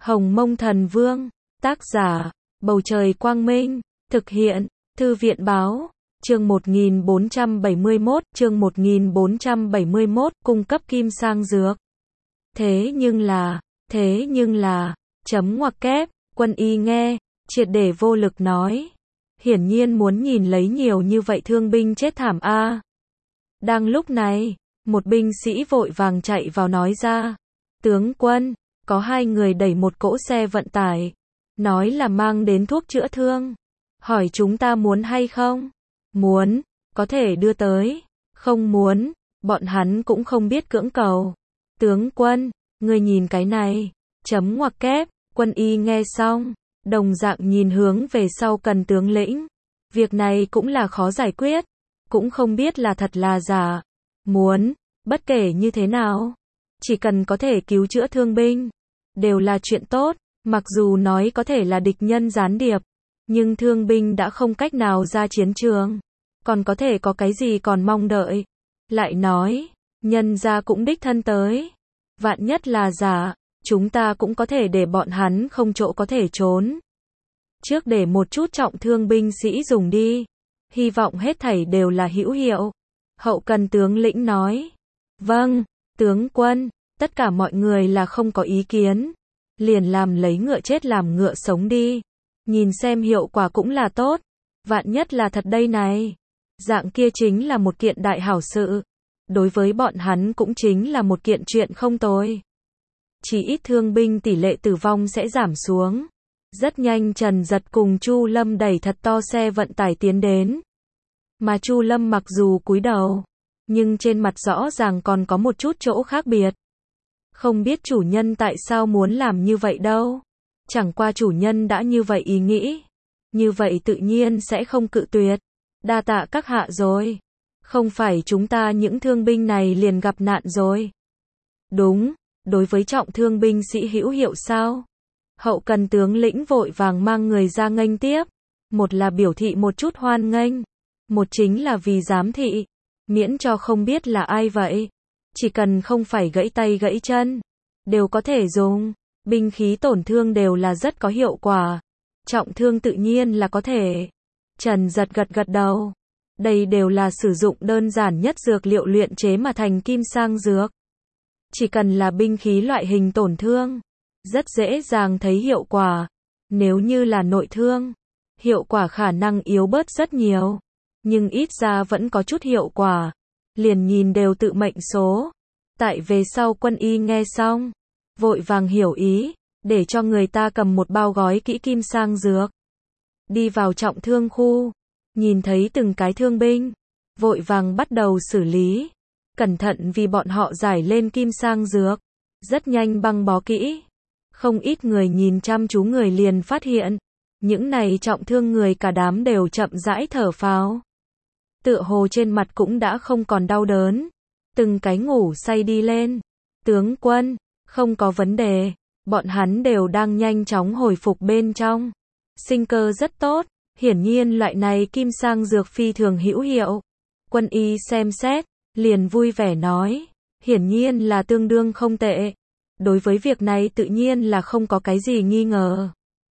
Hồng Mông Thần Vương, tác giả, Bầu Trời Quang Minh, thực hiện, Thư viện Báo, chương 1471, cung cấp kim sang dược. Thế nhưng là, chấm ngoặc kép, Quân Y nghe, triệt để vô lực nói. Hiển nhiên muốn nhìn lấy nhiều như vậy thương binh chết thảm a. Đang lúc này, một binh sĩ vội vàng chạy vào nói ra. Tướng quân, có hai người đẩy một cỗ xe vận tải. Nói là mang đến thuốc chữa thương. Hỏi chúng ta muốn hay không? Muốn, có thể đưa tới. Không muốn, bọn hắn cũng không biết cưỡng cầu. Tướng quân, ngươi nhìn cái này. Chấm ngoặc kép, Quân Y nghe xong, đồng dạng nhìn hướng về sau Cần tướng lĩnh. Việc này cũng là khó giải quyết. Cũng không biết là thật là giả. Muốn, bất kể như thế nào, chỉ cần có thể cứu chữa thương binh, đều là chuyện tốt. Mặc dù nói có thể là địch nhân gián điệp, nhưng thương binh đã không cách nào ra chiến trường, còn có thể có cái gì còn mong đợi. Lại nói, nhân gia cũng đích thân tới. Vạn nhất là giả, chúng ta cũng có thể để bọn hắn không chỗ có thể trốn. Trước để một chút trọng thương binh sĩ dùng đi. Hy vọng hết thảy đều là hữu hiệu. Hậu Cần tướng lĩnh nói. Vâng, tướng quân, tất cả mọi người là không có ý kiến. Liền làm lấy ngựa chết làm ngựa sống đi. Nhìn xem hiệu quả cũng là tốt. Vạn nhất là thật đây này. Dạng kia chính là một kiện đại hảo sự. Đối với bọn hắn cũng chính là một kiện chuyện không tồi. Chỉ ít thương binh tỷ lệ tử vong sẽ giảm xuống. Rất nhanh Trần Giật cùng Chu Lâm đẩy thật to xe vận tải tiến đến. Mà Chu Lâm mặc dù cúi đầu, nhưng trên mặt rõ ràng còn có một chút chỗ khác biệt. Không biết chủ nhân tại sao muốn làm như vậy đâu. Chẳng qua chủ nhân đã như vậy ý nghĩ. Như vậy tự nhiên sẽ không cự tuyệt. Đa tạ các hạ rồi. Không phải chúng ta những thương binh này liền gặp nạn rồi. Đúng, đối với trọng thương binh sĩ hữu hiệu sao? Hậu Cần tướng lĩnh vội vàng mang người ra nghênh tiếp. Một là biểu thị một chút hoan nghênh. Một chính là vì giám thị. Miễn cho không biết là ai vậy. Chỉ cần không phải gãy tay gãy chân, đều có thể dùng. Binh khí tổn thương đều là rất có hiệu quả. Trọng thương tự nhiên là có thể. Trần Giật gật gật đầu. Đây đều là sử dụng đơn giản nhất dược liệu luyện chế mà thành kim sang dược. Chỉ cần là binh khí loại hình tổn thương, rất dễ dàng thấy hiệu quả. Nếu như là nội thương, hiệu quả khả năng yếu bớt rất nhiều. Nhưng ít ra vẫn có chút hiệu quả. Liền nhìn đều tự mệnh số. Tại về sau Quân Y nghe xong, vội vàng hiểu ý, để cho người ta cầm một bao gói kỹ kim sang dược. Đi vào trọng thương khu, nhìn thấy từng cái thương binh, vội vàng bắt đầu xử lý. Cẩn thận vì bọn họ giải lên kim sang dược. Rất nhanh băng bó kỹ. Không ít người nhìn chăm chú người liền phát hiện. Những này trọng thương người cả đám đều chậm rãi thở phào. Tựa hồ trên mặt cũng đã không còn đau đớn. Từng cái ngủ say đi lên. Tướng quân, không có vấn đề. Bọn hắn đều đang nhanh chóng hồi phục bên trong. Sinh cơ rất tốt. Hiển nhiên loại này kim sang dược phi thường hữu hiệu. Quân Y xem xét, liền vui vẻ nói. Hiển nhiên là tương đương không tệ. Đối với việc này tự nhiên là không có cái gì nghi ngờ.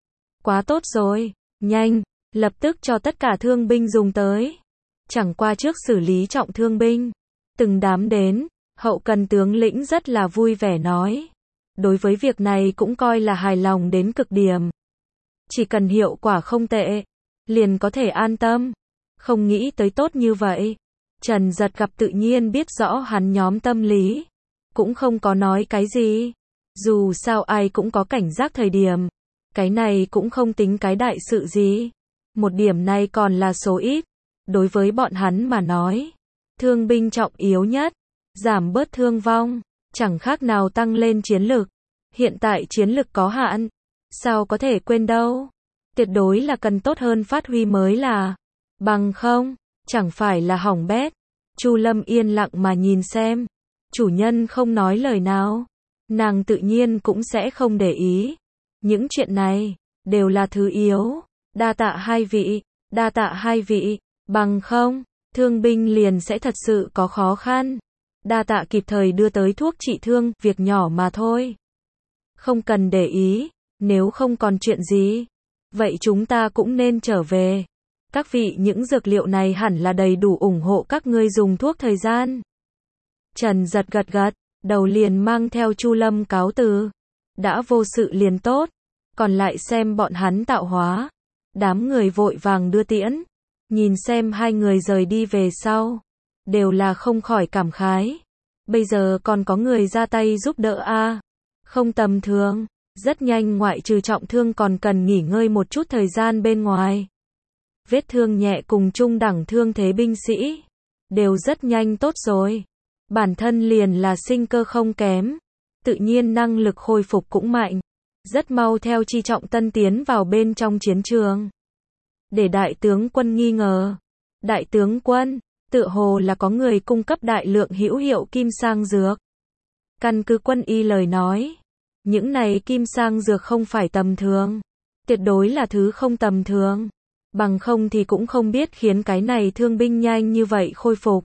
Quá tốt rồi. Nhanh, lập tức cho tất cả thương binh dùng tới. Chẳng qua trước xử lý trọng thương binh. Từng đám đến, Hậu Cần tướng lĩnh rất là vui vẻ nói. Đối với việc này cũng coi là hài lòng đến cực điểm. Chỉ cần hiệu quả không tệ, liền có thể an tâm. Không nghĩ tới tốt như vậy. Trần Giật gặp tự nhiên biết rõ hắn nhóm tâm lý. Cũng không có nói cái gì. Dù sao ai cũng có cảnh giác thời điểm. Cái này cũng không tính cái đại sự gì. Một điểm này còn là số ít. Đối với bọn hắn mà nói, thương binh trọng yếu nhất, giảm bớt thương vong, chẳng khác nào tăng lên chiến lực. Hiện tại chiến lực có hạn, sao có thể quên đâu. Tuyệt đối là cần tốt hơn phát huy mới là. Bằng không, chẳng phải là hỏng bét. Chu Lâm yên lặng mà nhìn xem. Chủ nhân không nói lời nào. Nàng tự nhiên cũng sẽ không để ý. Những chuyện này, đều là thứ yếu. Đa tạ hai vị, đa tạ hai vị. Bằng không, thương binh liền sẽ thật sự có khó khăn. Đa tạ kịp thời đưa tới thuốc trị thương, việc nhỏ mà thôi. Không cần để ý, Nếu không còn chuyện gì, vậy chúng ta cũng nên trở về. Các vị, những dược liệu này hẳn là đầy đủ ủng hộ các ngươi dùng thuốc thời gian. Trần Giật gật gật, đầu liền mang theo Chu Lâm cáo từ. Đã vô sự liền tốt, còn lại xem bọn hắn tạo hóa. Đám người vội vàng đưa tiễn, nhìn xem hai người rời đi về sau, đều là không khỏi cảm khái. Bây giờ còn có người ra tay giúp đỡ a, không tầm thường. Rất nhanh ngoại trừ trọng thương còn cần nghỉ ngơi một chút thời gian bên ngoài. Vết thương nhẹ cùng trung đẳng thương thế binh sĩ đều rất nhanh tốt rồi. Bản thân liền là sinh cơ không kém, tự nhiên năng lực khôi phục cũng mạnh. Rất mau theo Chi Trọng Tân tiến vào bên trong chiến trường. Để đại tướng quân nghi ngờ. Đại tướng quân, tựa hồ là có người cung cấp đại lượng hữu hiệu kim sang dược. Căn cứ quân y lời nói, những này kim sang dược không phải tầm thường, tuyệt đối là thứ không tầm thường, bằng không thì cũng không biết khiến cái này thương binh nhanh như vậy khôi phục.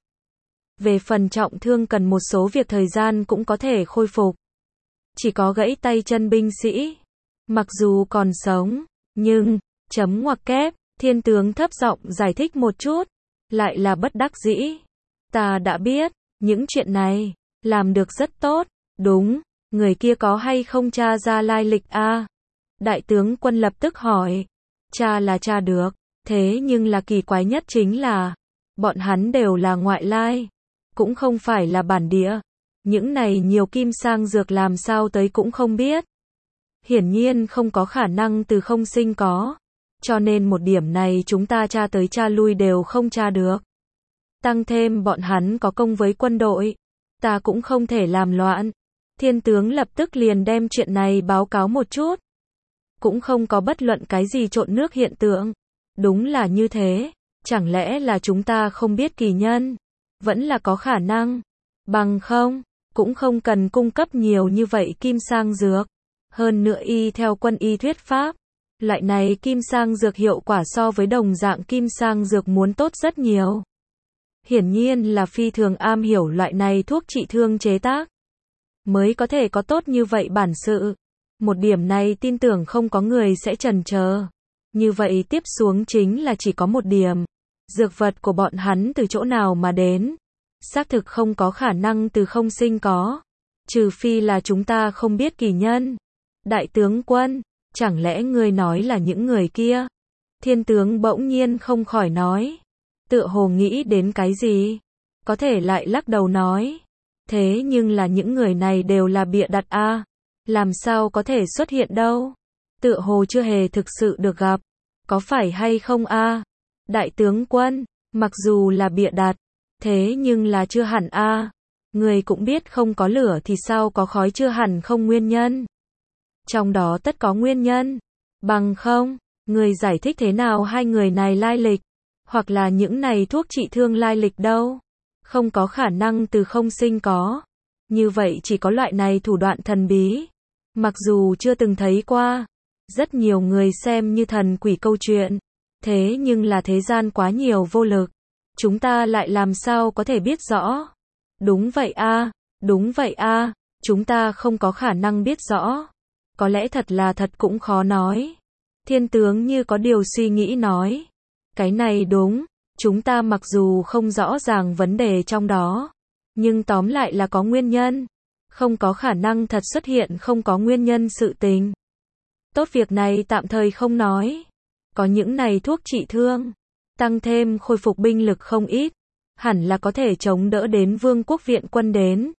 Về phần trọng thương cần một số việc thời gian cũng có thể khôi phục. Chỉ có gãy tay chân binh sĩ, mặc dù còn sống, nhưng, chấm ngoặc kép, thiên tướng thấp giọng giải thích một chút, lại là bất đắc dĩ. Ta đã biết, những chuyện này, làm được rất tốt, đúng. Người kia có hay không tra ra lai lịch a? Đại tướng quân lập tức hỏi. Tra là tra được, thế nhưng là kỳ quái nhất chính là, bọn hắn đều là ngoại lai, cũng không phải là bản địa. Những này nhiều kim sang dược làm sao tới cũng không biết. Hiển nhiên không có khả năng từ không sinh có. Cho nên một điểm này chúng ta tra tới tra lui đều không tra được. Tăng thêm bọn hắn có công với quân đội, ta cũng không thể làm loạn. Thiên tướng lập tức liền đem chuyện này báo cáo một chút. Cũng không có bất luận cái gì trộn nước hiện tượng. Đúng là như thế. Chẳng lẽ là chúng ta không biết kỳ nhân? Vẫn là có khả năng. Bằng không, cũng không cần cung cấp nhiều như vậy kim sang dược. Hơn nữa y theo quân y thuyết pháp, loại này kim sang dược hiệu quả so với đồng dạng kim sang dược muốn tốt rất nhiều. Hiển nhiên là phi thường am hiểu loại này thuốc trị thương chế tác, mới có thể có tốt như vậy bản sự. Một điểm này tin tưởng không có người sẽ chần chờ. Như vậy tiếp xuống chính là chỉ có một điểm. Dược vật của bọn hắn từ chỗ nào mà đến? Xác thực không có khả năng từ không sinh có. Trừ phi là chúng ta không biết kỳ nhân. Đại tướng quân, chẳng lẽ ngươi nói là những người kia? Thiên tướng bỗng nhiên không khỏi nói. Tựa hồ nghĩ đến cái gì? Có thể lại lắc đầu nói. Thế nhưng là những người này đều là bịa đặt a, làm sao có thể xuất hiện đâu? Tựa hồ chưa hề thực sự được gặp. Có phải hay không a? Đại tướng quân, mặc dù là bịa đặt, thế nhưng là chưa hẳn a. Người cũng biết không có lửa thì sao có khói, chưa hẳn không nguyên nhân. Trong đó tất có nguyên nhân. Bằng không, người giải thích thế nào hai người này lai lịch, hoặc là những này thuốc trị thương lai lịch đâu? Không có khả năng từ không sinh có. Như vậy chỉ có loại này thủ đoạn thần bí. Mặc dù chưa từng thấy qua, rất nhiều người xem như thần quỷ câu chuyện. Thế nhưng là thế gian quá nhiều vô lực. Chúng ta lại làm sao có thể biết rõ? Đúng vậy a, đúng vậy a, chúng ta không có khả năng biết rõ. Có lẽ thật là thật cũng khó nói. Thiên tướng như có điều suy nghĩ nói. Cái này đúng. Chúng ta mặc dù không rõ ràng vấn đề trong đó, nhưng tóm lại là có nguyên nhân. Không có khả năng thật xuất hiện không có nguyên nhân sự tình. Tốt, việc này tạm thời không nói. Có những này thuốc trị thương, tăng thêm khôi phục binh lực không ít, hẳn là có thể chống đỡ đến Vương quốc viện quân đến.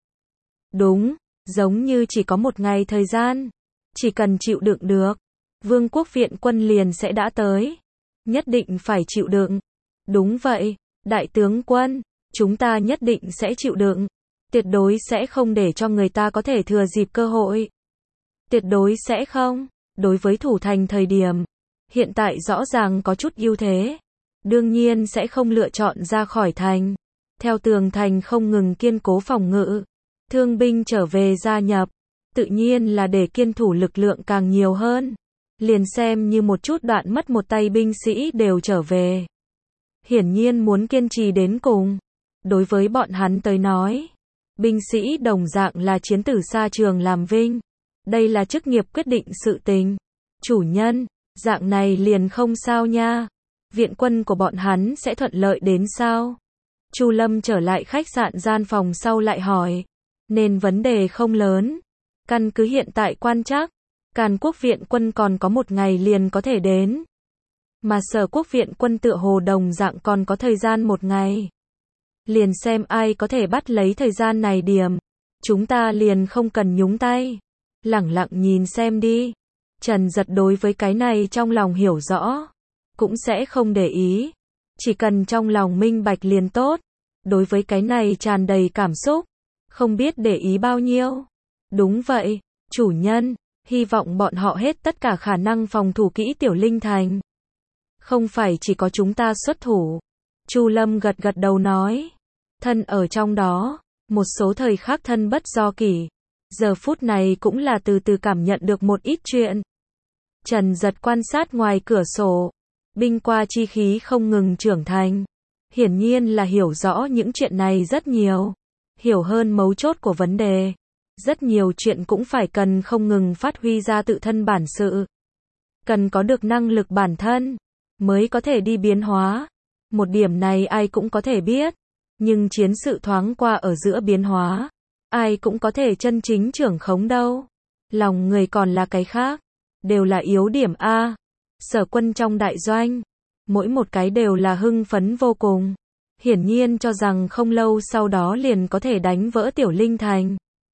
Đúng, giống như chỉ có một ngày thời gian. Chỉ cần chịu đựng được, Vương quốc viện quân liền sẽ đã tới. Nhất định phải chịu đựng. Đúng vậy, đại tướng quân, chúng ta nhất định sẽ chịu đựng. Tuyệt đối sẽ không để cho người ta có thể thừa dịp cơ hội. Tuyệt đối sẽ không. Đối với thủ thành thời điểm, hiện tại rõ ràng có chút ưu thế. Đương nhiên sẽ không lựa chọn ra khỏi thành. Theo tường thành không ngừng kiên cố phòng ngự. Thương binh trở về gia nhập. Tự nhiên là để kiên thủ lực lượng càng nhiều hơn. Liền xem như một chút đoạn mất một tay binh sĩ đều trở về. Hiển nhiên muốn kiên trì đến cùng. Đối với bọn hắn tới nói, binh sĩ đồng dạng là chiến tử xa trường làm vinh. Đây là chức nghiệp quyết định sự tình. Chủ nhân, dạng này liền không sao nha. Viện quân của bọn hắn sẽ thuận lợi đến sao? Chu Lâm trở lại khách sạn gian phòng sau lại hỏi. Nên vấn đề không lớn. Căn cứ hiện tại quan trắc, Càn Quốc viện quân còn có 1 ngày liền có thể đến. Mà Sở Quốc viện quân tựa hồ đồng dạng còn có thời gian 1 ngày. Liền xem ai có thể bắt lấy thời gian này điểm. Chúng ta liền không cần nhúng tay. Lẳng lặng nhìn xem đi. Trần Giật đối với cái này trong lòng hiểu rõ. Cũng sẽ không để ý. Chỉ cần trong lòng minh bạch liền tốt. Đối với cái này tràn đầy cảm xúc. Không biết để ý bao nhiêu. Đúng vậy, chủ nhân. Hy vọng bọn họ hết tất cả khả năng phòng thủ kỹ Tiểu Linh Thành. Không phải chỉ có chúng ta xuất thủ. Chu Lâm gật gật đầu nói. Thân ở trong đó, một số thời khắc thân bất do kỷ. Giờ phút này cũng là từ từ cảm nhận được một ít chuyện. Trần Giật quan sát ngoài cửa sổ. Binh qua chi khí không ngừng trưởng thành. Hiển nhiên là hiểu rõ những chuyện này rất nhiều. Hiểu hơn mấu chốt của vấn đề. Rất nhiều chuyện cũng phải cần không ngừng phát huy ra tự thân bản sự. Cần có được năng lực bản thân, mới có thể đi biến hóa. Một điểm này ai cũng có thể biết. Nhưng chiến sự thoáng qua ở giữa biến hóa. Ai cũng có thể chân chính trưởng khống đâu. Lòng người còn là cái khác. Đều là yếu điểm A. Sở quân trong đại doanh. Mỗi một cái đều là hưng phấn vô cùng. Hiển nhiên cho rằng không lâu sau đó liền có thể đánh vỡ Tiểu Linh Thành.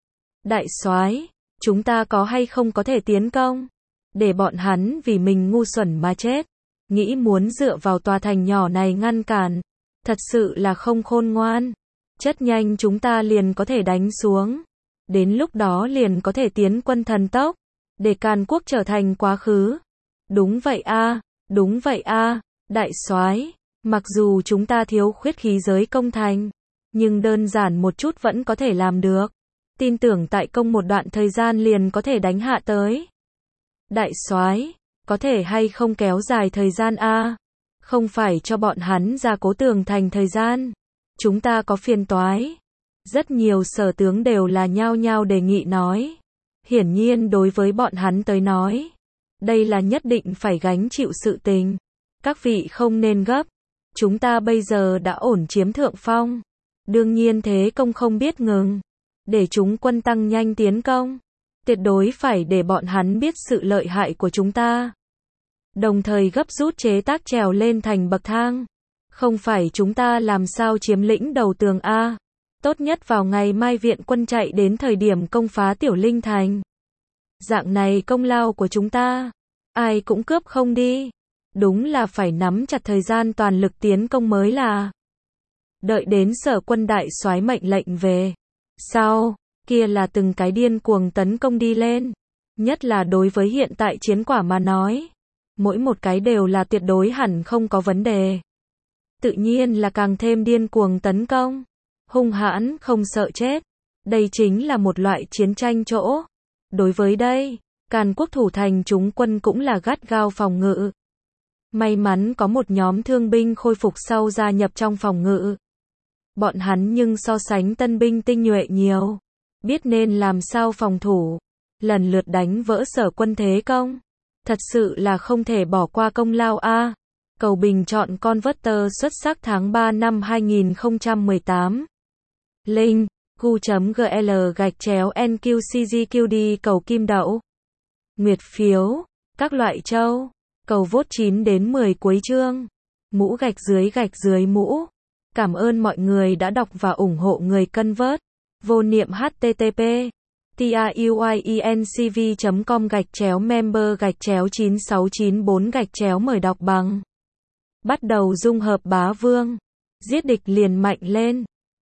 Đại soái, chúng ta có hay không có thể tiến công? Để bọn hắn vì mình ngu xuẩn mà chết. Nghĩ muốn dựa vào tòa thành nhỏ này ngăn cản. Thật sự là không khôn ngoan. Chất nhanh chúng ta liền có thể đánh xuống. Đến lúc đó liền có thể tiến quân thần tốc. Để Càn Quốc trở thành quá khứ. Đúng vậy a, đúng vậy a, đại soái. Mặc dù chúng ta thiếu khuyết khí giới công thành. Nhưng đơn giản một chút vẫn có thể làm được. Tin tưởng tại công một đoạn thời gian liền có thể đánh hạ tới. Đại soái, có thể hay không kéo dài thời gian a? Không phải cho bọn hắn ra cố tường thành thời gian. Chúng ta có phiền toái. Rất nhiều sở tướng đều là nhao nhao đề nghị nói. Hiển nhiên đối với bọn hắn tới nói. Đây là nhất định phải gánh chịu sự tình. Các vị không nên gấp. Chúng ta bây giờ đã ổn chiếm thượng phong. Đương nhiên thế công không biết ngừng. Để chúng quân tăng nhanh tiến công. Tuyệt đối phải để bọn hắn biết sự lợi hại của chúng ta. Đồng thời gấp rút chế tác trèo lên thành bậc thang. Không phải chúng ta làm sao chiếm lĩnh đầu tường A. Tốt nhất vào ngày mai viện quân chạy đến thời điểm công phá Tiểu Linh Thành. Dạng này công lao của chúng ta. Ai cũng cướp không đi. Đúng là phải nắm chặt thời gian toàn lực tiến công mới là. Đợi đến Sở quân đại soái mệnh lệnh về. Sau, kia là từng cái điên cuồng tấn công đi lên. Nhất là đối với hiện tại chiến quả mà nói. Mỗi một cái đều là tuyệt đối hẳn không có vấn đề. Tự nhiên là càng thêm điên cuồng tấn công. Hung hãn, không sợ chết. Đây chính là một loại chiến tranh chỗ. Đối với đây, Càn Quốc thủ thành chúng quân cũng là gắt gao phòng ngự. May mắn có một nhóm thương binh khôi phục sau gia nhập trong phòng ngự. Bọn hắn nhưng so sánh tân binh tinh nhuệ nhiều. Biết nên làm sao phòng thủ. Lần lượt đánh vỡ Sở quân thế công. Thật sự là không thể bỏ qua công lao a. Cầu bình chọn Converter xuất sắc tháng 3 năm 2018. Link gu.gl/NQCGQD cầu kim đậu. Nguyệt phiếu. Các loại châu. Cầu vote 9 đến 10 cuối chương. Mũ gạch dưới mũ. Cảm ơn mọi người đã đọc và ủng hộ người Convert. Vô niệm http tiuyecom/member/9694 mời đọc bằng. Bắt đầu dung hợp bá vương. Giết địch liền mạnh lên.